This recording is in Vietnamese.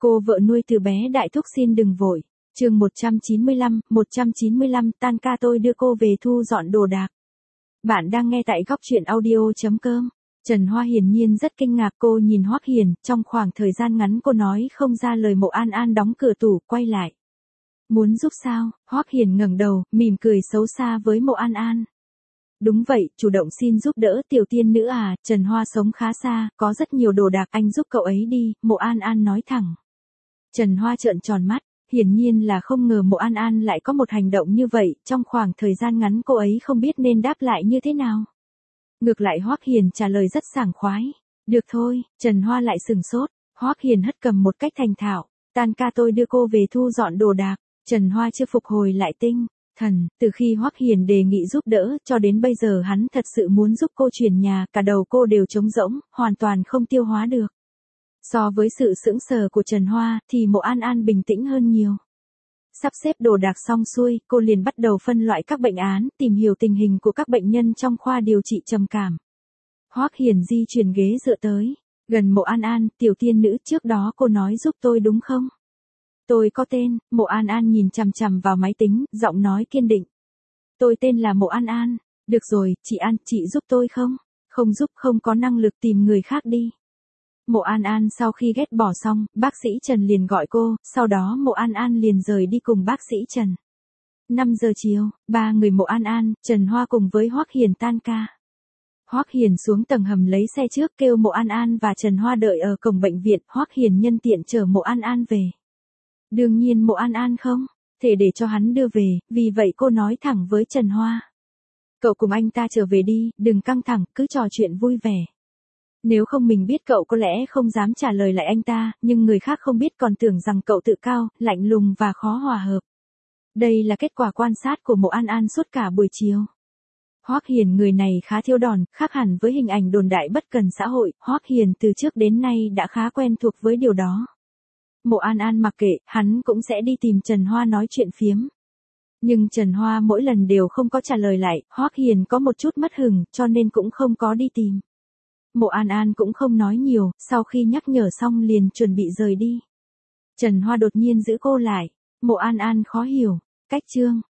Cô vợ nuôi từ bé Đại Thúc xin đừng vội. Chương 195, tan ca tôi đưa cô về thu dọn đồ đạc. Bạn đang nghe tại góc truyện audio.com. Trần Hoa hiển nhiên rất kinh ngạc, cô nhìn Hoắc Hiền, trong khoảng thời gian ngắn cô nói không ra lời. Mộ An An đóng cửa tủ, quay lại. Muốn giúp sao? Hoắc Hiền ngẩng đầu, mỉm cười xấu xa với Mộ An An. Đúng vậy, chủ động xin giúp đỡ tiểu tiên nữ à, Trần Hoa sống khá xa, có rất nhiều đồ đạc, anh giúp cậu ấy đi, Mộ An An nói thẳng. Trần Hoa trợn tròn mắt, hiển nhiên là không ngờ Mộ An An lại có một hành động như vậy, trong khoảng thời gian ngắn cô ấy không biết nên đáp lại như thế nào. Ngược lại Hoắc Hiền trả lời rất sảng khoái. Được thôi, Trần Hoa lại sừng sốt, Hoắc Hiền hất cầm một cách thành thạo, tan ca tôi đưa cô về thu dọn đồ đạc. Trần Hoa chưa phục hồi lại tinh thần, từ khi Hoắc Hiền đề nghị giúp đỡ, cho đến bây giờ hắn thật sự muốn giúp cô chuyển nhà, cả đầu cô đều trống rỗng, hoàn toàn không tiêu hóa được. So với sự sững sờ của Trần Hoa, thì Mộ An An bình tĩnh hơn nhiều. Sắp xếp đồ đạc xong xuôi, cô liền bắt đầu phân loại các bệnh án, tìm hiểu tình hình của các bệnh nhân trong khoa điều trị trầm cảm. Hoắc Hiền di chuyển ghế dựa tới, gần Mộ An An, tiểu tiên nữ, trước đó cô nói giúp tôi đúng không? Tôi có tên. Mộ An An nhìn chằm chằm vào máy tính, giọng nói kiên định. Tôi tên là Mộ An An. Được rồi, chị An, chị giúp tôi không? Không giúp, không có năng lực, tìm người khác đi. Mộ An An sau khi ghét bỏ xong, bác sĩ Trần liền gọi cô, sau đó Mộ An An liền rời đi cùng bác sĩ Trần. 5 giờ chiều, ba người Mộ An An, Trần Hoa cùng với Hoắc Hiền tan ca. Hoắc Hiền xuống tầng hầm lấy xe trước, kêu Mộ An An và Trần Hoa đợi ở cổng bệnh viện, Hoắc Hiền nhân tiện chở Mộ An An về. Đương nhiên Mộ An An không thể để cho hắn đưa về, vì vậy cô nói thẳng với Trần Hoa. Cậu cùng anh ta trở về đi, đừng căng thẳng, cứ trò chuyện vui vẻ. Nếu không mình biết cậu có lẽ không dám trả lời lại anh ta, nhưng người khác không biết còn tưởng rằng cậu tự cao, lạnh lùng và khó hòa hợp. Đây là kết quả quan sát của Mộ An An suốt cả buổi chiều. Hoắc Hiền người này khá thiêu đòn, khác hẳn với hình ảnh đồn đại bất cần xã hội, Hoắc Hiền từ trước đến nay đã khá quen thuộc với điều đó. Mộ An An mặc kệ, hắn cũng sẽ đi tìm Trần Hoa nói chuyện phiếm. Nhưng Trần Hoa mỗi lần đều không có trả lời lại, Hoắc Hiền có một chút mất hứng, cho nên cũng không có đi tìm. Mộ An An cũng không nói nhiều, sau khi nhắc nhở xong liền chuẩn bị rời đi. Trần Hoa đột nhiên giữ cô lại. Mộ An An khó hiểu. Cách chương